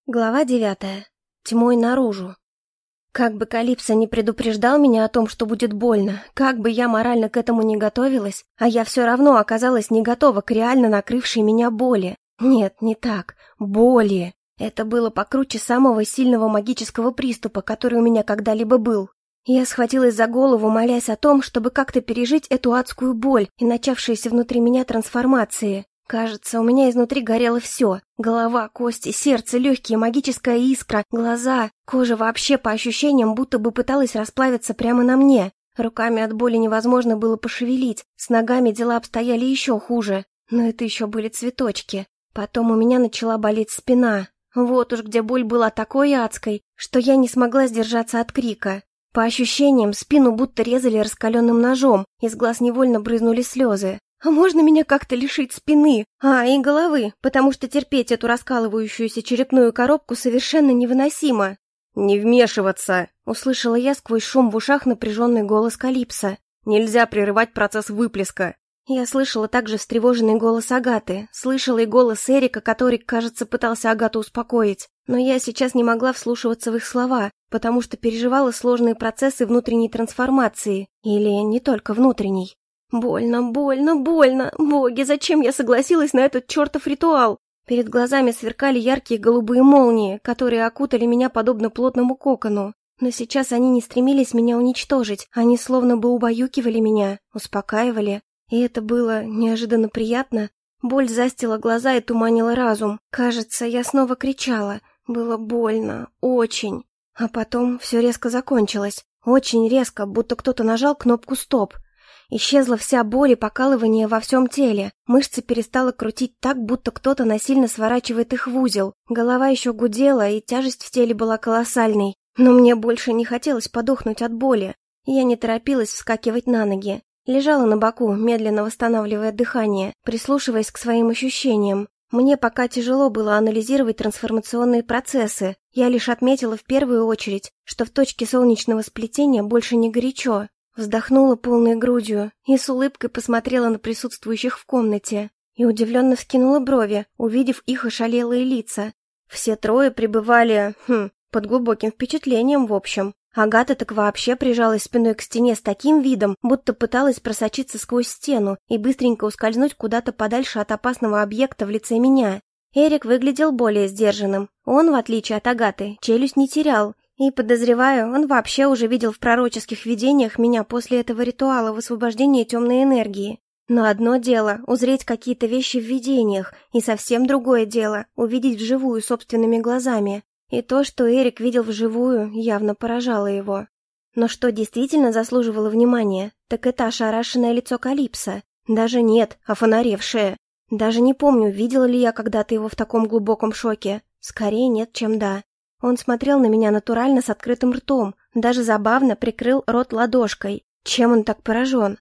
Глава 9. Тьмой наружу. Как бы Калипсо не предупреждал меня о том, что будет больно, как бы я морально к этому не готовилась, а я все равно оказалась не готова к реально накрывшей меня боли. Нет, не так. Боли. Это было покруче самого сильного магического приступа, который у меня когда-либо был. Я схватилась за голову, молясь о том, чтобы как-то пережить эту адскую боль и начавшиеся внутри меня трансформации. Кажется, у меня изнутри горело все. Голова, кости, сердце, легкие, магическая искра, глаза. Кожа вообще по ощущениям будто бы пыталась расплавиться прямо на мне. Руками от боли невозможно было пошевелить. С ногами дела обстояли еще хуже. Но это еще были цветочки. Потом у меня начала болеть спина. Вот уж где боль была такой адской, что я не смогла сдержаться от крика. По ощущениям, спину будто резали раскаленным ножом, из глаз невольно брызнули слезы. А можно меня как-то лишить спины? И головы, потому что терпеть эту раскалывающуюся черепную коробку совершенно невыносимо. «Не вмешиваться!» — услышала я сквозь шум в ушах напряженный голос Калипсо. «Нельзя прерывать процесс выплеска!» Я слышала также встревоженный голос Агаты, слышала и голос Эрика, который, кажется, пытался Агату успокоить. Но я сейчас не могла вслушиваться в их слова, потому что переживала сложные процессы внутренней трансформации. Или не только внутренней. Больно, больно, больно. Боги, зачем я согласилась на этот чертов ритуал? Перед глазами сверкали яркие голубые молнии, которые окутали меня подобно плотному кокону. Но сейчас они не стремились меня уничтожить, они словно бы убаюкивали меня, успокаивали. И это было неожиданно приятно. Боль застила глаза и туманила разум. Кажется, я снова кричала. Было больно, очень. А потом все резко закончилось. Очень резко, будто кто-то нажал кнопку «Стоп». Исчезла вся боль и покалывание во всем теле. Мышцы перестало крутить так, будто кто-то насильно сворачивает их в узел. Голова еще гудела, и тяжесть в теле была колоссальной. Но мне больше не хотелось подохнуть от боли. Я не торопилась вскакивать на ноги. Лежала на боку, медленно восстанавливая дыхание, прислушиваясь к своим ощущениям. Мне пока тяжело было анализировать трансформационные процессы. Я лишь отметила в первую очередь, что в точке солнечного сплетения больше не горячо. Вздохнула полной грудью и с улыбкой посмотрела на присутствующих в комнате. И удивленно вскинула брови, увидев их ошалелые лица. Все трое пребывали, под глубоким впечатлением, в общем. Агата так вообще прижалась спиной к стене с таким видом, будто пыталась просочиться сквозь стену и быстренько ускользнуть куда-то подальше от опасного объекта в лице меня. Эрик выглядел более сдержанным. Он, в отличие от Агаты, челюсть не терял. И, подозреваю, он вообще уже видел в пророческих видениях меня после этого ритуала высвобождения темной энергии. Но одно дело — узреть какие-то вещи в видениях, и совсем другое дело — увидеть вживую собственными глазами. И то, что Эрик видел вживую, явно поражало его. Но что действительно заслуживало внимания, так это ошарашенное лицо Калипсо. Даже нет, офонаревшее. Даже не помню, видела ли я когда-то его в таком глубоком шоке. Скорее нет, чем да. Он смотрел на меня натурально с открытым ртом, даже забавно прикрыл рот ладошкой. Чем он так поражен?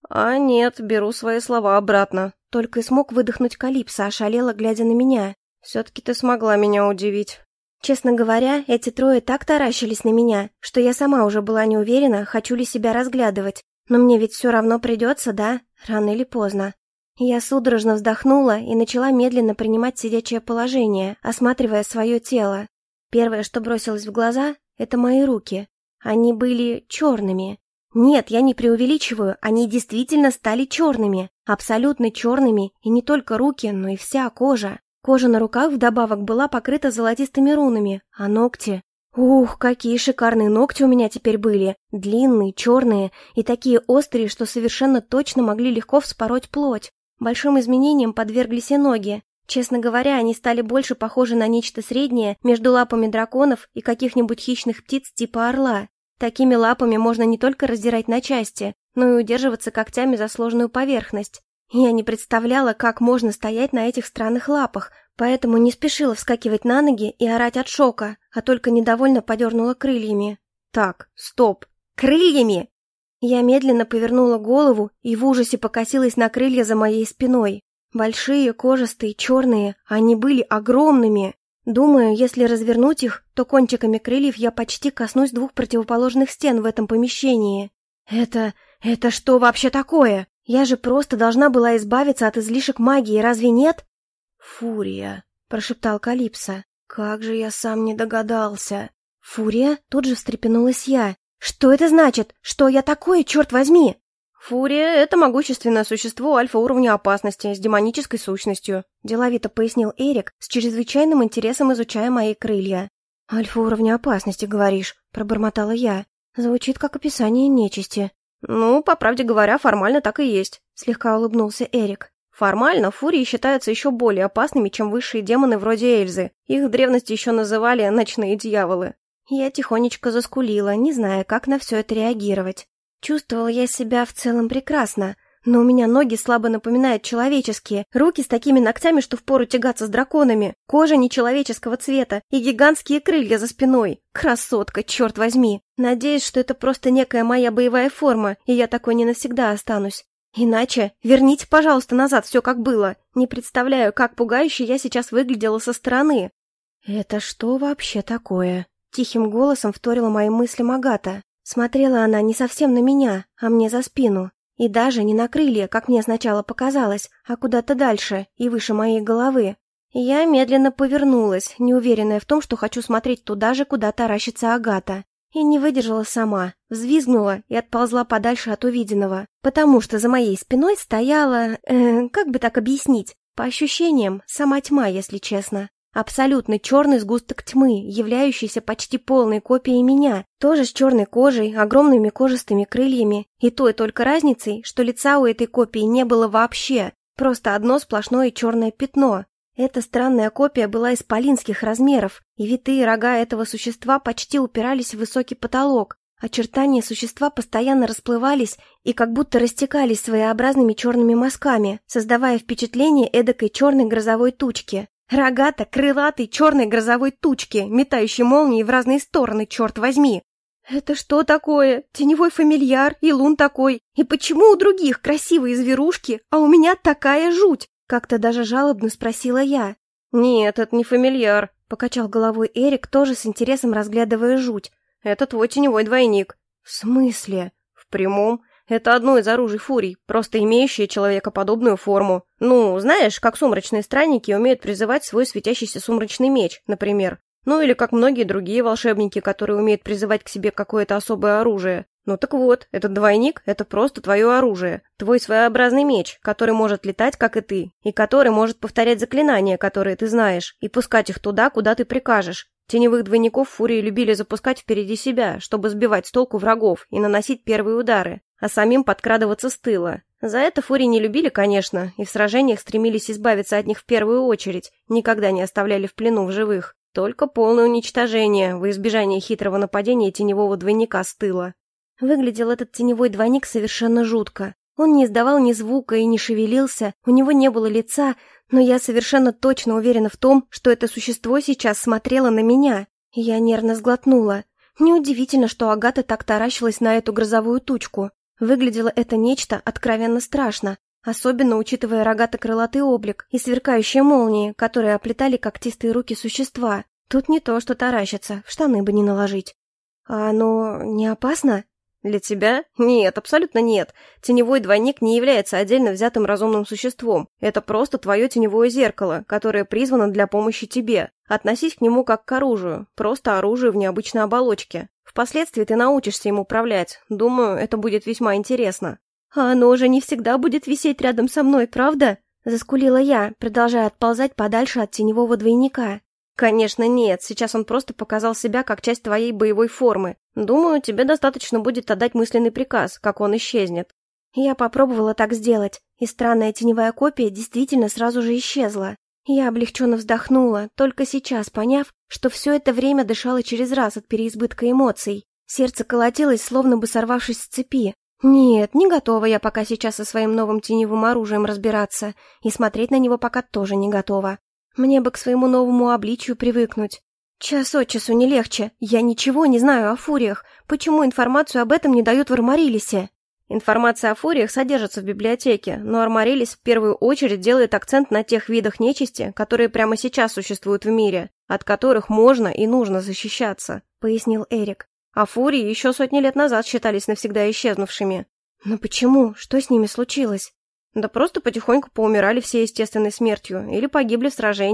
Нет, беру свои слова обратно. Только и смог выдохнуть Калипсо, ошалело, глядя на меня. Все-таки ты смогла меня удивить. Честно говоря, эти трое так таращились на меня, что я сама уже была не уверена, хочу ли себя разглядывать. Но мне ведь все равно придется, да? Рано или поздно. Я судорожно вздохнула и начала медленно принимать сидячее положение, осматривая свое тело. Первое, что бросилось в глаза, это мои руки. Они были черными. Нет, я не преувеличиваю, они действительно стали черными. Абсолютно черными, и не только руки, но и вся кожа. Кожа на руках вдобавок была покрыта золотистыми рунами, а ногти... Ух, какие шикарные ногти у меня теперь были. Длинные, черные и такие острые, что совершенно точно могли легко вспороть плоть. Большим изменениям подверглись и ноги. Честно говоря, они стали больше похожи на нечто среднее между лапами драконов и каких-нибудь хищных птиц типа орла. Такими лапами можно не только раздирать на части, но и удерживаться когтями за сложную поверхность. Я не представляла, как можно стоять на этих странных лапах, поэтому не спешила вскакивать на ноги и орать от шока, а только недовольно подернула крыльями. Так, стоп, крыльями! Я медленно повернула голову и в ужасе покосилась на крылья за моей спиной. Большие, кожистые, черные, они были огромными. Думаю, если развернуть их, то кончиками крыльев я почти коснусь двух противоположных стен в этом помещении. Это что вообще такое? Я же просто должна была избавиться от излишек магии, разве нет? «Фурия», — прошептал Калипсо. Как же я сам не догадался. Фурия? Тут же встрепенулась я. Что это значит? Что я такое, черт возьми? Фурия — это могущественное существо альфа-уровня опасности с демонической сущностью, деловито пояснил Эрик, с чрезвычайным интересом изучая мои крылья. Альфа-уровня опасности, говоришь, пробормотала я. Звучит как описание нечисти. Ну, по правде говоря, формально так и есть, слегка улыбнулся Эрик. Формально фурии считаются еще более опасными, чем высшие демоны вроде Эльзы. Их в древности еще называли «ночные дьяволы». Я тихонечко заскулила, не зная, как на все это реагировать. Чувствовала я себя в целом прекрасно, но у меня ноги слабо напоминают человеческие, руки с такими ногтями, что впору тягаться с драконами, кожа нечеловеческого цвета и гигантские крылья за спиной. Красотка, черт возьми! Надеюсь, что это просто некая моя боевая форма, и я такой не навсегда останусь. Иначе верните, пожалуйста, назад все как было. Не представляю, как пугающе я сейчас выглядела со стороны. «Это что вообще такое?» Тихим голосом вторила моим мыслям Агата. Смотрела она не совсем на меня, а мне за спину. И даже не на крылья, как мне сначала показалось, а куда-то дальше и выше моей головы. Я медленно повернулась, неуверенная в том, что хочу смотреть туда же, куда таращится Агата. И не выдержала сама, взвизгнула и отползла подальше от увиденного, потому что за моей спиной стояла... как бы так объяснить? По ощущениям, сама тьма, если честно. Абсолютно черный сгусток тьмы, являющийся почти полной копией меня, тоже с черной кожей, огромными кожистыми крыльями, и той только разницей, что лица у этой копии не было вообще, просто одно сплошное черное пятно. Эта странная копия была исполинских размеров, и витые рога этого существа почти упирались в высокий потолок. Очертания существа постоянно расплывались и как будто растекались своеобразными черными мазками, создавая впечатление эдакой черной грозовой тучки. Рогато-крылатой черной грозовой тучки, метающей молнии в разные стороны, черт возьми. Это что такое? Теневой фамильяр и лун такой. И почему у других красивые зверушки, а у меня такая жуть? Как-то даже жалобно спросила я. Нет, это не фамильяр, покачал головой Эрик, тоже с интересом разглядывая жуть. Это твой теневой двойник. В смысле? В прямом. Это одно из оружий фурий, просто имеющее человекоподобную форму. Ну, знаешь, как сумрачные странники умеют призывать свой светящийся сумрачный меч, например. Ну, или как многие другие волшебники, которые умеют призывать к себе какое-то особое оружие. Ну так вот, этот двойник — это просто твое оружие. Твой своеобразный меч, который может летать, как и ты, и который может повторять заклинания, которые ты знаешь, и пускать их туда, куда ты прикажешь. Теневых двойников фурии любили запускать впереди себя, чтобы сбивать с толку врагов и наносить первые удары, а самим подкрадываться с тыла. За это фурии не любили, конечно, и в сражениях стремились избавиться от них в первую очередь, никогда не оставляли в плену в живых. Только полное уничтожение во избежание хитрого нападения теневого двойника с тыла. Выглядел этот теневой двойник совершенно жутко. Он не издавал ни звука и не шевелился, у него не было лица, но я совершенно точно уверена в том, что это существо сейчас смотрело на меня. Я нервно сглотнула. Неудивительно, что Агата так таращилась на эту грозовую тучку. Выглядело это нечто откровенно страшно, особенно учитывая рогато-крылатый облик и сверкающие молнии, которые оплетали когтистые руки существа. Тут не то, что таращиться, в штаны бы не наложить. А оно не опасно? Для тебя? Нет, абсолютно нет. Теневой двойник не является отдельно взятым разумным существом. Это просто твое теневое зеркало, которое призвано для помощи тебе. Относись к нему как к оружию, просто оружию в необычной оболочке. Впоследствии ты научишься им управлять. Думаю, это будет весьма интересно. А оно же не всегда будет висеть рядом со мной, правда? Заскулила я, продолжая отползать подальше от теневого двойника. Конечно, нет, сейчас он просто показал себя как часть твоей боевой формы. Думаю, тебе достаточно будет отдать мысленный приказ, как он исчезнет. Я попробовала так сделать, и странная теневая копия действительно сразу же исчезла. Я облегченно вздохнула, только сейчас поняв, что все это время дышала через раз от переизбытка эмоций. Сердце колотилось, словно бы сорвавшись с цепи. Нет, не готова я пока сейчас со своим новым теневым оружием разбираться, и смотреть на него пока тоже не готова. Мне бы к своему новому обличию привыкнуть. Час от часу не легче. Я ничего не знаю о фуриях. Почему информацию об этом не дают в Армарилисе? Информация о фуриях содержится в библиотеке, но Армарилис в первую очередь делает акцент на тех видах нечисти, которые прямо сейчас существуют в мире, от которых можно и нужно защищаться, пояснил Эрик. А фурии еще сотни лет назад считались навсегда исчезнувшими. Но почему? Что с ними случилось? Да просто потихоньку поумирали все естественной смертью или погибли в сражениях,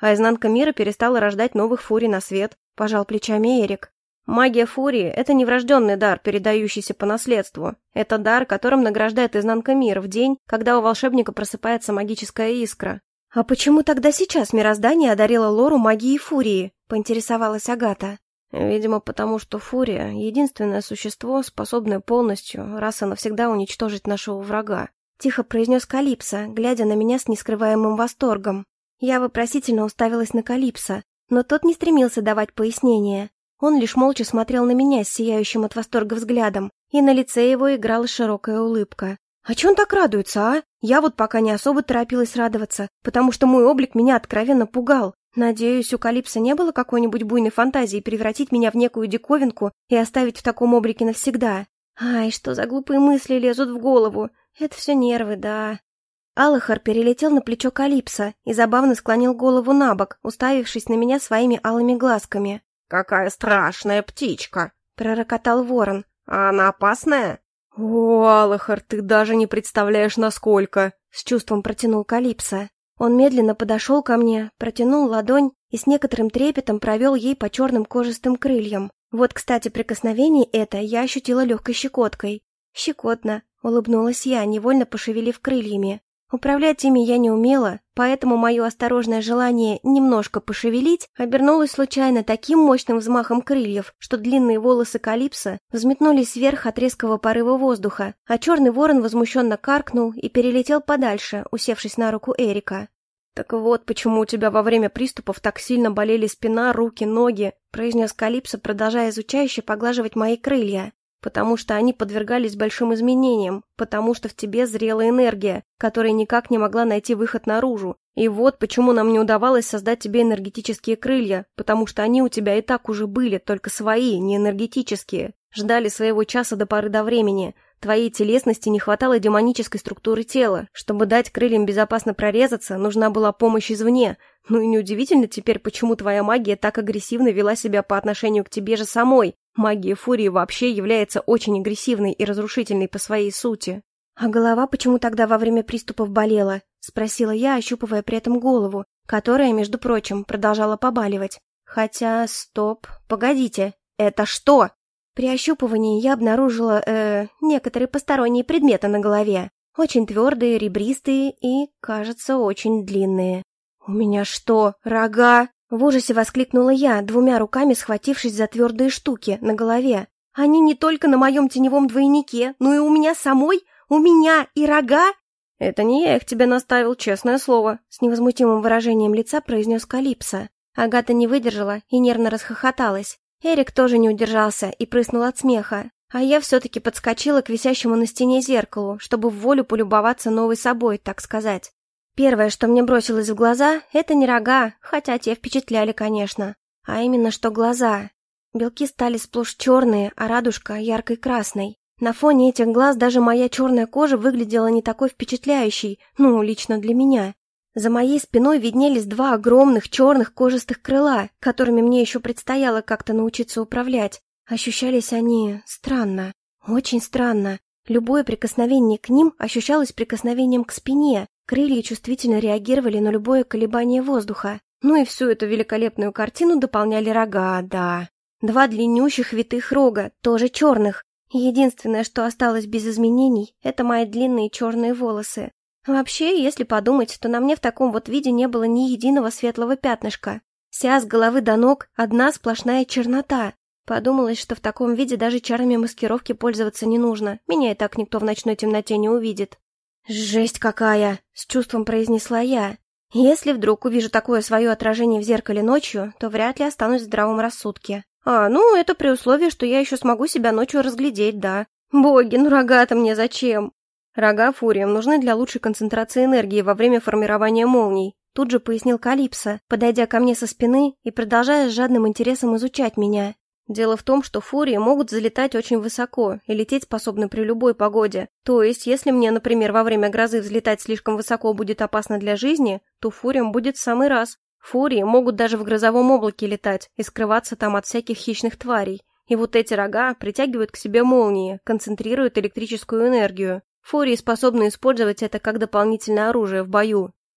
а изнанка мира перестала рождать новых фурий на свет, пожал плечами Эрик. Магия фурии – это не врожденный дар, передающийся по наследству. Это дар, которым награждает изнанка мира в день, когда у волшебника просыпается магическая искра. «А почему тогда сейчас мироздание одарило Лору магией фурии?» – поинтересовалась Агата. «Видимо, потому что фурия – единственное существо, способное полностью, раз и навсегда уничтожить нашего врага», – тихо произнес Калипсо, глядя на меня с нескрываемым восторгом. Я вопросительно уставилась на Калипсо, но тот не стремился давать пояснения. Он лишь молча смотрел на меня с сияющим от восторга взглядом, и на лице его играла широкая улыбка. «А чё он так радуется, а? Я вот пока не особо торопилась радоваться, потому что мой облик меня откровенно пугал. Надеюсь, у Калипсо не было какой-нибудь буйной фантазии превратить меня в некую диковинку и оставить в таком облике навсегда. Ай, что за глупые мысли лезут в голову? Это все нервы, да». Алахар перелетел на плечо Калипсо и забавно склонил голову набок, уставившись на меня своими алыми глазками. «Какая страшная птичка!» — пророкотал ворон. «А она опасная?» «О, Алахар, ты даже не представляешь, насколько!» — с чувством протянул Калипсо. Он медленно подошел ко мне, протянул ладонь и с некоторым трепетом провел ей по черным кожистым крыльям. Вот, кстати, прикосновение это я ощутила легкой щекоткой. «Щекотно», — улыбнулась я, невольно пошевелив крыльями. Управлять ими я не умела, поэтому мое осторожное желание немножко пошевелить обернулось случайно таким мощным взмахом крыльев, что длинные волосы Калипсо взметнулись вверх от резкого порыва воздуха, а черный ворон возмущенно каркнул и перелетел подальше, усевшись на руку Эрика. «Так вот, почему у тебя во время приступов так сильно болели спина, руки, ноги», произнес Калипсо, продолжая изучающе поглаживать мои крылья. «Потому что они подвергались большим изменениям, потому что в тебе зрела энергия, которая никак не могла найти выход наружу. И вот почему нам не удавалось создать тебе энергетические крылья, потому что они у тебя и так уже были, только свои, не энергетические. Ждали своего часа до поры до времени. Твоей телесности не хватало демонической структуры тела. Чтобы дать крыльям безопасно прорезаться, нужна была помощь извне. Ну и неудивительно теперь, почему твоя магия так агрессивно вела себя по отношению к тебе же самой. Магия фурии вообще является очень агрессивной и разрушительной по своей сути». «А голова почему тогда во время приступов болела?» — спросила я, ощупывая при этом голову, которая, между прочим, продолжала побаливать. «Хотя, стоп, погодите, это что?» При ощупывании я обнаружила, некоторые посторонние предметы на голове. Очень твердые, ребристые и, кажется, очень длинные. «У меня что, рога?» В ужасе воскликнула я, двумя руками схватившись за твердые штуки на голове. «Они не только на моем теневом двойнике, но и у меня самой? У меня и рога?» «Это не я их тебе наставил, честное слово», — с невозмутимым выражением лица произнес Калипсо. Агата не выдержала и нервно расхохоталась. Эрик тоже не удержался и прыснул от смеха. А я все-таки подскочила к висящему на стене зеркалу, чтобы в волю полюбоваться новой собой, так сказать. Первое, что мне бросилось в глаза, это не рога, хотя те впечатляли, конечно, а именно что глаза. Белки стали сплошь черные, а радужка яркой красной. На фоне этих глаз даже моя черная кожа выглядела не такой впечатляющей, ну, лично для меня. За моей спиной виднелись два огромных черных кожистых крыла, которыми мне еще предстояло как-то научиться управлять. Ощущались они странно, очень странно. Любое прикосновение к ним ощущалось прикосновением к спине. Крылья чувствительно реагировали на любое колебание воздуха. Ну и всю эту великолепную картину дополняли рога, да. Два длиннющих витых рога, тоже черных. Единственное, что осталось без изменений, это мои длинные черные волосы. Вообще, если подумать, то на мне в таком вот виде не было ни единого светлого пятнышка. Вся с головы до ног одна сплошная чернота. Подумалось, что в таком виде даже чарами маскировки пользоваться не нужно. Меня и так никто в ночной темноте не увидит. «Жесть какая!» — с чувством произнесла я. «Если вдруг увижу такое свое отражение в зеркале ночью, то вряд ли останусь в здравом рассудке. Ну, это при условии, что я еще смогу себя ночью разглядеть, да. Боги, ну рога-то мне зачем?» «Рога фуриям нужны для лучшей концентрации энергии во время формирования молний», тут же пояснил Калипсо, подойдя ко мне со спины и продолжая с жадным интересом изучать меня. «Дело в том, что фурии могут залетать очень высоко и лететь способны при любой погоде. То есть, если мне, например, во время грозы взлетать слишком высоко будет опасно для жизни, то фуриям будет в самый раз. Фурии могут даже в грозовом облаке летать и скрываться там от всяких хищных тварей. И вот эти рога притягивают к себе молнии, концентрируют электрическую энергию. Фурии способны использовать это как дополнительное оружие в бою».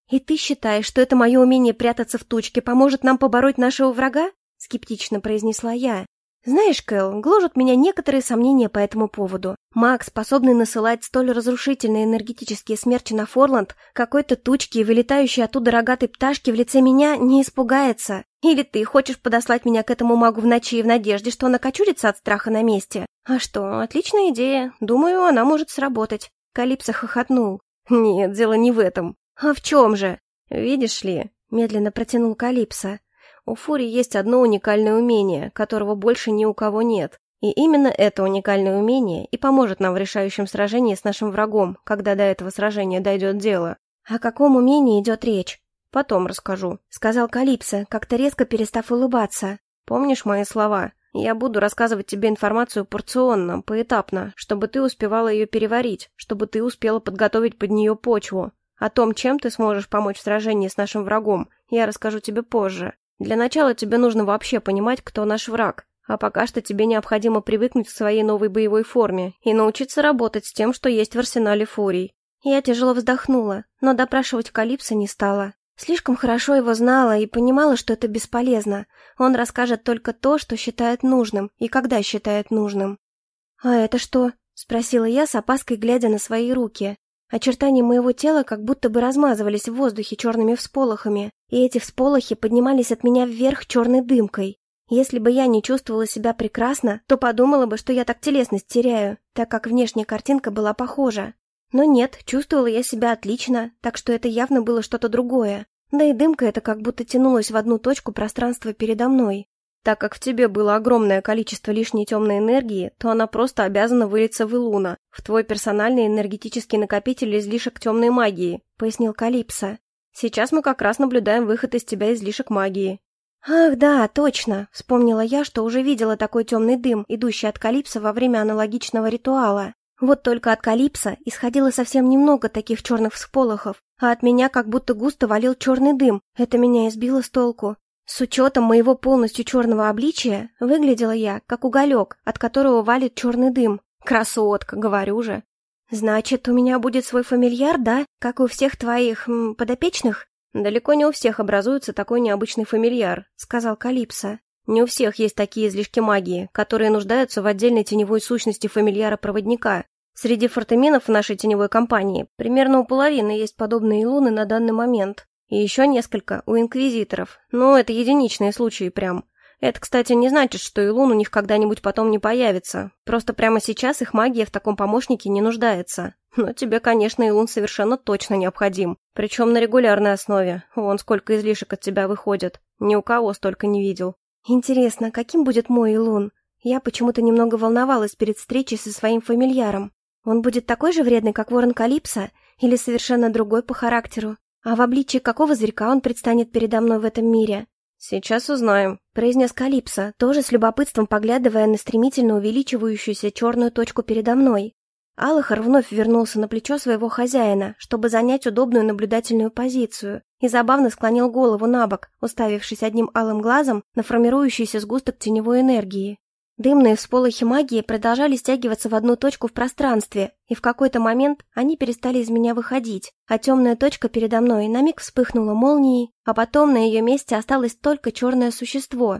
И ты считаешь, что это мое умение прятаться в тучке поможет нам побороть нашего врага? Скептично произнесла я. Знаешь, Кэл, гложут меня некоторые сомнения по этому поводу. Маг, способный насылать столь разрушительные энергетические смерчи на Форланд, какой-то тучки и вылетающей оттуда рогатой пташки в лице меня, не испугается. Или ты хочешь подослать меня к этому магу в ночи в надежде, что он окочурится от страха на месте? А что, отличная идея. Думаю, она может сработать. Калипсо хохотнул. Нет, дело не в этом. А в чем же? Видишь ли, медленно протянул Калипсо. У Фурии есть одно уникальное умение, которого больше ни у кого нет. И именно это уникальное умение и поможет нам в решающем сражении с нашим врагом, когда до этого сражения дойдет дело. О каком умении идет речь? Потом расскажу, сказал Калипсо, как-то резко перестав улыбаться. Помнишь мои слова? Я буду рассказывать тебе информацию порционно, поэтапно, чтобы ты успевала ее переварить, чтобы ты успела подготовить под нее почву. О том, чем ты сможешь помочь в сражении с нашим врагом, я расскажу тебе позже. Для начала тебе нужно вообще понимать, кто наш враг, а пока что тебе необходимо привыкнуть к своей новой боевой форме и научиться работать с тем, что есть в арсенале Фурий. Я тяжело вздохнула, но допрашивать Калипсо не стала. Слишком хорошо его знала и понимала, что это бесполезно. Он расскажет только то, что считает нужным и когда считает нужным. «А это что?» — спросила я с опаской, глядя на свои руки. Очертания моего тела как будто бы размазывались в воздухе черными всполохами, и эти всполохи поднимались от меня вверх черной дымкой. Если бы я не чувствовала себя прекрасно, то подумала бы, что я так телесность теряю, так как внешняя картинка была похожа. Но нет, чувствовала я себя отлично, так что это явно было что-то другое. Да и дымка эта как будто тянулась в одну точку пространства передо мной. Так как в тебе было огромное количество лишней темной энергии, то она просто обязана вылиться в Илуна, в твой персональный энергетический накопитель излишек темной магии, пояснил Калипсо. Сейчас мы как раз наблюдаем выход из тебя излишек магии. Ах, да, точно, вспомнила я, что уже видела такой темный дым, идущий от Калипсо во время аналогичного ритуала. Вот только от Калипсо исходило совсем немного таких черных всполохов, а от меня как будто густо валил черный дым. Это меня избило с толку. С учетом моего полностью черного обличия, выглядела я, как уголек, от которого валит черный дым. Красотка, говорю же. Значит, у меня будет свой фамильяр, да? Как у всех твоих подопечных? Далеко не у всех образуется такой необычный фамильяр, сказал Калипсо. Не у всех есть такие излишки магии, которые нуждаются в отдельной теневой сущности фамильяра-проводника. Среди фортеминов в нашей теневой компании примерно у половины есть подобные илуны на данный момент. И еще несколько у инквизиторов, но это единичные случаи прям. Это, кстати, не значит, что Илун у них когда-нибудь потом не появится. Просто прямо сейчас их магия в таком помощнике не нуждается. Но тебе, конечно, Илун совершенно точно необходим. Причем на регулярной основе. Вон сколько излишек от тебя выходит. Ни у кого столько не видел. Интересно, каким будет мой Илун? Я почему-то немного волновалась перед встречей со своим фамильяром. Он будет такой же вредный, как ворон Калипсо? Или совершенно другой по характеру? А в обличии какого зверька он предстанет передо мной в этом мире? Сейчас узнаем, произнес Калипсо, тоже с любопытством поглядывая на стремительно увеличивающуюся черную точку передо мной. Алахар вновь вернулся на плечо своего хозяина, чтобы занять удобную наблюдательную позицию, и забавно склонил голову набок, уставившись одним алым глазом на формирующийся сгусток теневой энергии. Дымные всполохи магии продолжали стягиваться в одну точку в пространстве, и в какой-то момент они перестали из меня выходить, а темная точка передо мной на миг вспыхнула молнией, а потом на ее месте осталось только черное существо.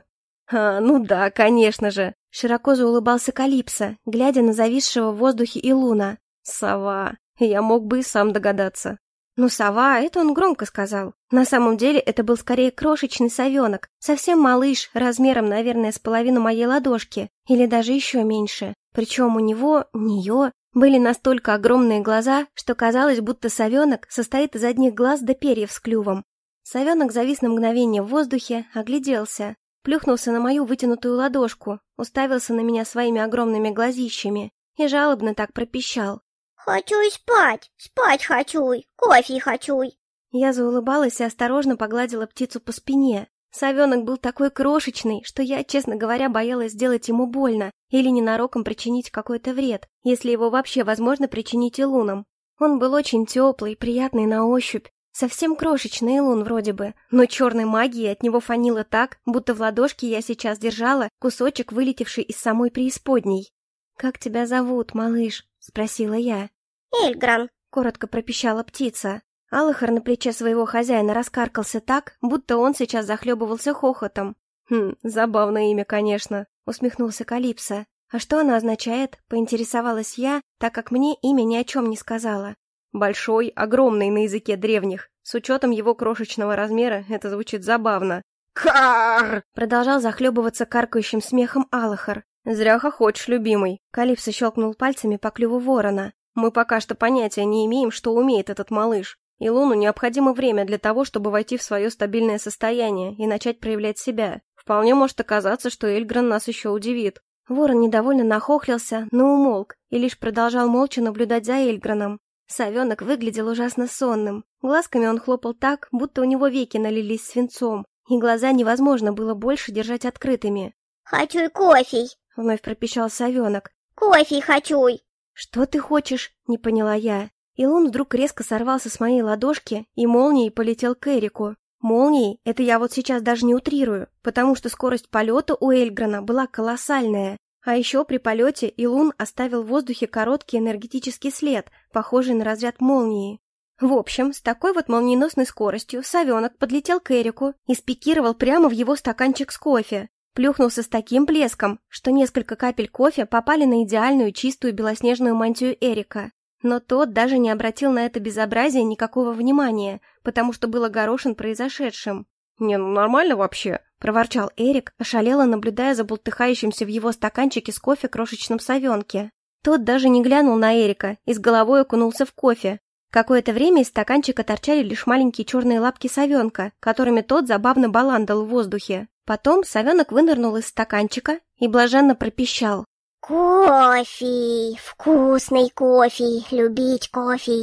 Ну да, конечно же!» — широко заулыбался Калипсо, глядя на зависшего в воздухе Илуна. «Сова! Я мог бы и сам догадаться!» Ну, сова, это он громко сказал. На самом деле это был скорее крошечный совенок, совсем малыш, размером, наверное, с половину моей ладошки, или даже еще меньше. Причем у нее, были настолько огромные глаза, что казалось, будто совенок состоит из одних глаз до перьев с клювом. Совенок завис на мгновение в воздухе, огляделся, плюхнулся на мою вытянутую ладошку, уставился на меня своими огромными глазищами и жалобно так пропищал. «Хочу спать, спать хочу, кофе хочу». Я заулыбалась и осторожно погладила птицу по спине. Совенок был такой крошечный, что я, честно говоря, боялась сделать ему больно или ненароком причинить какой-то вред, если его вообще возможно причинить илунам. Он был очень теплый, приятный на ощупь, совсем крошечный илун вроде бы, но черной магией от него фанило так, будто в ладошке я сейчас держала кусочек, вылетевший из самой преисподней. «Как тебя зовут, малыш?» — спросила я. «Эльгран», — коротко пропищала птица. Аллахар на плече своего хозяина раскаркался так, будто он сейчас захлебывался хохотом. Забавное имя, конечно», — усмехнулся Калипсо. «А что оно означает?» — поинтересовалась я, так как мне имя ни о чем не сказала. «Большой, огромный на языке древних. С учетом его крошечного размера это звучит забавно». Кар! Продолжал захлебываться каркающим смехом Аллахар. «Зря хохочешь, любимый». Калипсо щелкнул пальцами по клюву ворона. «Мы пока что понятия не имеем, что умеет этот малыш. И Луну необходимо время для того, чтобы войти в свое стабильное состояние и начать проявлять себя. Вполне может оказаться, что Эльгран нас еще удивит». Ворон недовольно нахохлился, но умолк и лишь продолжал молча наблюдать за Эльграном. Совенок выглядел ужасно сонным. Глазками он хлопал так, будто у него веки налились свинцом, и глаза невозможно было больше держать открытыми. «Хочу кофе!» — вновь пропищал совенок. «Кофе хочу!» «Что ты хочешь?» — не поняла я. Илун вдруг резко сорвался с моей ладошки и молнией полетел к Эрику. Молнией — это я вот сейчас даже не утрирую, потому что скорость полета у Эльграна была колоссальная. А еще при полете Илун оставил в воздухе короткий энергетический след, похожий на разряд молнии. В общем, с такой вот молниеносной скоростью совенок подлетел к Эрику и спикировал прямо в его стаканчик с кофе. Плюхнулся с таким блеском, что несколько капель кофе попали на идеальную чистую белоснежную мантию Эрика. Но тот даже не обратил на это безобразие никакого внимания, потому что был огорошен произошедшим. «Не, ну нормально вообще», — проворчал Эрик, ошалело наблюдая за бултыхающимся в его стаканчике с кофе крошечном совенке. Тот даже не глянул на Эрика и с головой окунулся в кофе. Какое-то время из стаканчика торчали лишь маленькие черные лапки совенка, которыми тот забавно баландал в воздухе. Потом совенок вынырнул из стаканчика и блаженно пропищал. «Кофе! Вкусный кофе! Любить кофе!»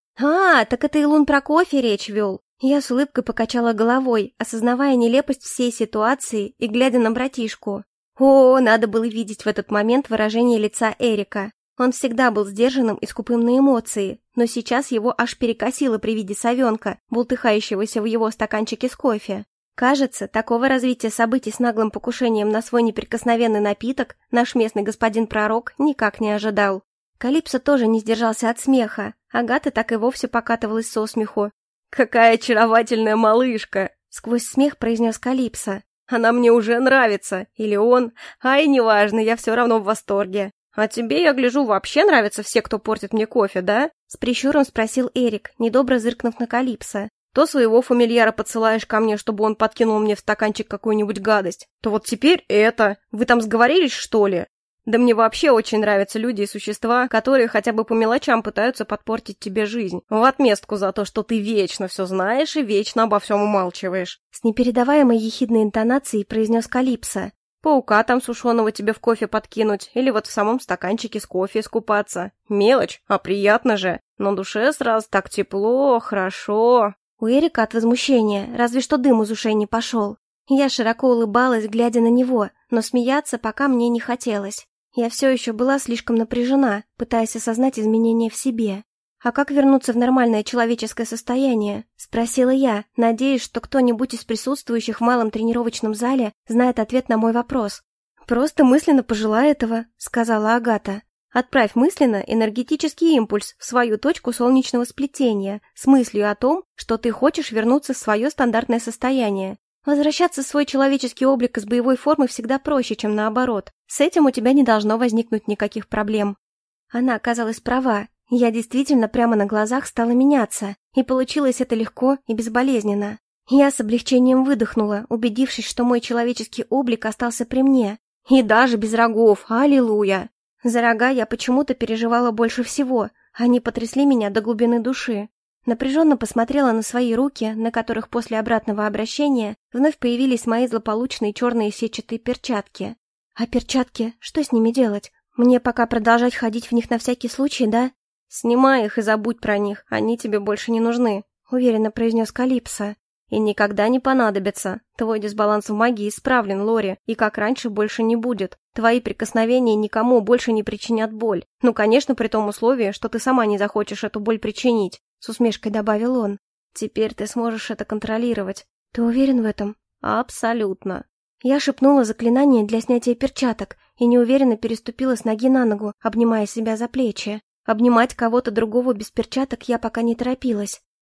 Так это Илун про кофе речь вел. Я с улыбкой покачала головой, осознавая нелепость всей ситуации и глядя на братишку. Надо было видеть в этот момент выражение лица Эрика. Он всегда был сдержанным и скупым на эмоции, но сейчас его аж перекосило при виде совенка, бултыхающегося в его стаканчике с кофе. Кажется, такого развития событий с наглым покушением на свой неприкосновенный напиток наш местный господин-пророк никак не ожидал. Калипсо тоже не сдержался от смеха, Агата так и вовсе покатывалась со смеху. «Какая очаровательная малышка!» — сквозь смех произнес Калипсо. «Она мне уже нравится, или он, неважно, я все равно в восторге. А тебе, я гляжу, вообще нравятся все, кто портит мне кофе, да?» С прищуром спросил Эрик, недобро зыркнув на Калипсо. То своего фамильяра подсылаешь ко мне, чтобы он подкинул мне в стаканчик какую-нибудь гадость, то вот теперь это. Вы там сговорились, что ли? Да мне вообще очень нравятся люди и существа, которые хотя бы по мелочам пытаются подпортить тебе жизнь. В отместку за то, что ты вечно все знаешь и вечно обо всем умалчиваешь. С непередаваемой ехидной интонацией произнес Калипсо. Паука там сушеного тебе в кофе подкинуть, или вот в самом стаканчике с кофе искупаться. Мелочь, а приятно же. На душе сразу так тепло, хорошо. У Эрика от возмущения разве что дым из ушей не пошел. Я широко улыбалась, глядя на него, но смеяться пока мне не хотелось. Я все еще была слишком напряжена, пытаясь осознать изменения в себе. «А как вернуться в нормальное человеческое состояние?» — спросила я, надеясь, что кто-нибудь из присутствующих в малом тренировочном зале знает ответ на мой вопрос. «Просто мысленно пожелай этого», — сказала Агата. «Отправь мысленно энергетический импульс в свою точку солнечного сплетения с мыслью о том, что ты хочешь вернуться в свое стандартное состояние. Возвращаться в свой человеческий облик из боевой формы всегда проще, чем наоборот. С этим у тебя не должно возникнуть никаких проблем». Она оказалась права. Я действительно прямо на глазах стала меняться, и получилось это легко и безболезненно. Я с облегчением выдохнула, убедившись, что мой человеческий облик остался при мне. И даже без рогов, аллилуйя! За рога я почему-то переживала больше всего, они потрясли меня до глубины души. Напряженно посмотрела на свои руки, на которых после обратного обращения вновь появились мои злополучные черные сетчатые перчатки. А перчатки, что с ними делать? Мне пока продолжать ходить в них на всякий случай, да? «Снимай их и забудь про них, они тебе больше не нужны», — уверенно произнес Калипсо. «И никогда не понадобятся. Твой дисбаланс в магии исправлен, Лори, и как раньше больше не будет. Твои прикосновения никому больше не причинят боль. Ну, конечно, при том условии, что ты сама не захочешь эту боль причинить», — с усмешкой добавил он. «Теперь ты сможешь это контролировать. Ты уверен в этом?» «Абсолютно». Я шепнула заклинание для снятия перчаток и неуверенно переступила с ноги на ногу, обнимая себя за плечи. Обнимать кого-то другого без перчаток я пока не торопилась.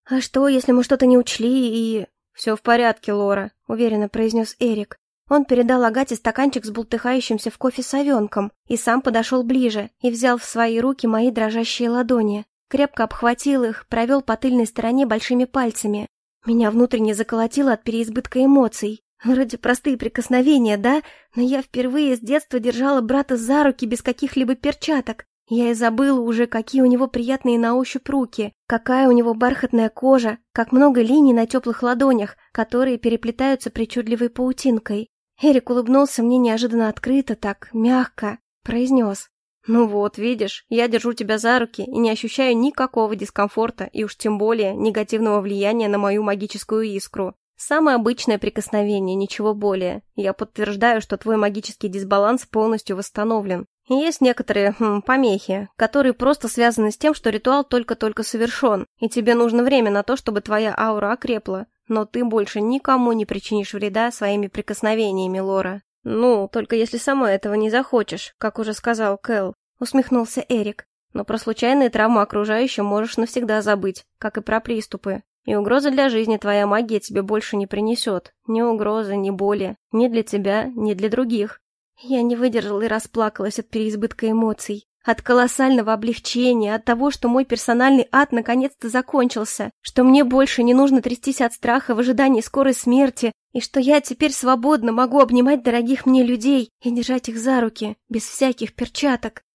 «А что, если мы что-то не учли и...» «Все в порядке, Лора», — уверенно произнес Эрик. Он передал Агате стаканчик с бултыхающимся в кофе совенком и сам подошел ближе и взял в свои руки мои дрожащие ладони. Крепко обхватил их, провел по тыльной стороне большими пальцами. Меня внутренне заколотило от переизбытка эмоций. Вроде простые прикосновения, да? Но я впервые с детства держала брата за руки без каких-либо перчаток. Я и забыла уже, какие у него приятные на ощупь руки, какая у него бархатная кожа, как много линий на теплых ладонях, которые переплетаются причудливой паутинкой. Эрик улыбнулся мне неожиданно открыто, так мягко, произнес. «Ну вот, видишь, я держу тебя за руки и не ощущаю никакого дискомфорта и уж тем более негативного влияния на мою магическую искру. Самое обычное прикосновение, ничего более. Я подтверждаю, что твой магический дисбаланс полностью восстановлен. И есть некоторые, помехи, которые просто связаны с тем, что ритуал только-только совершен, и тебе нужно время на то, чтобы твоя аура окрепла. Но ты больше никому не причинишь вреда своими прикосновениями, Лора. Ну, только если сама этого не захочешь, как уже сказал Кэл», — усмехнулся Эрик. «Но про случайные травмы окружающим можешь навсегда забыть, как и про приступы. И угрозы для жизни твоя магия тебе больше не принесет. Ни угрозы, ни боли. Ни для тебя, ни для других». Я не выдержала и расплакалась от переизбытка эмоций. От колоссального облегчения, от того, что мой персональный ад наконец-то закончился, что мне больше не нужно трястись от страха в ожидании скорой смерти, и что я теперь свободно могу обнимать дорогих мне людей и держать их за руки, без всяких перчаток.